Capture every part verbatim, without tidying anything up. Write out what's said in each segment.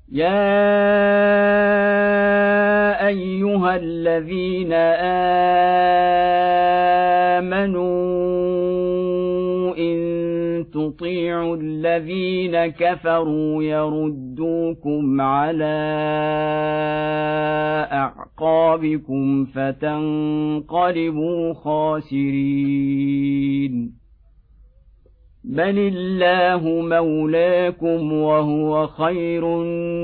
يا أيها الذين آمنوا إن تطيعوا الذين كفروا يردوكم على أعقابكم فتنقلبوا خاسرين بل الله مولاكم وهو خير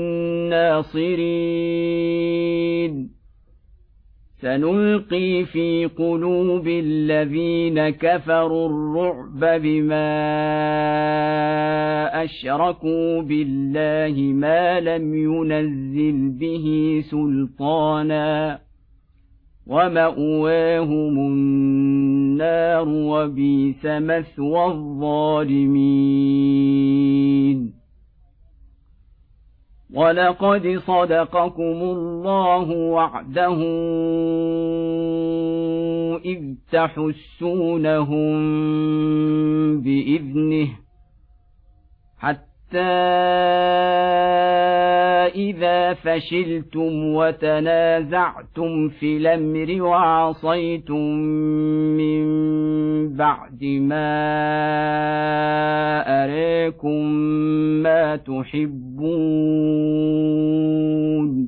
الناصرين سنلقي في قلوب الذين كفروا الرعب بما أشركوا بالله ما لم ينزل به سلطانا ومأواهم النار وبئس مثوى الظالمين ولقد صدقكم الله وعده إذ تحسونهم بإذنه حتى إذا فشلتم وتنازعتم في الأمر وعصيتم من بعد ما أراكم ما تحبون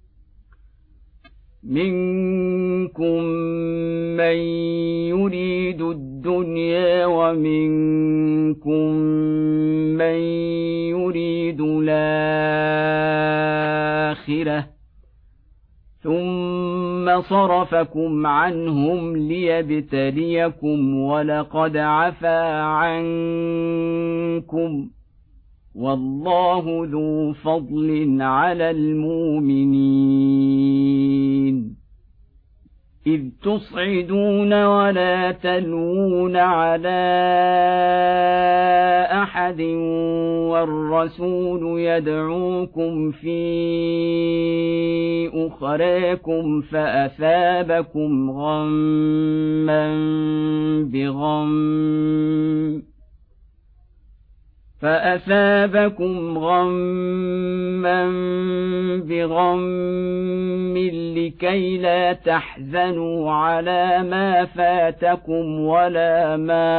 منكم من يريد الدنيا ومنكم من يريد الآخرة ثم صرفكم عنهم ليبتليكم ولقد عفا عنكم والله ذو فضل على المؤمنين إذ تصعدون ولا تلوون على أحد والرسول يدعوكم في أخراكم فأثابكم غما بغم فأثابكم غما بغم لكي لا تحزنوا على ما فاتكم ولا ما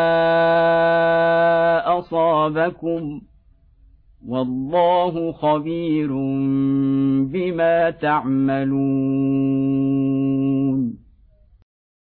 أصابكم والله خبير بما تعملون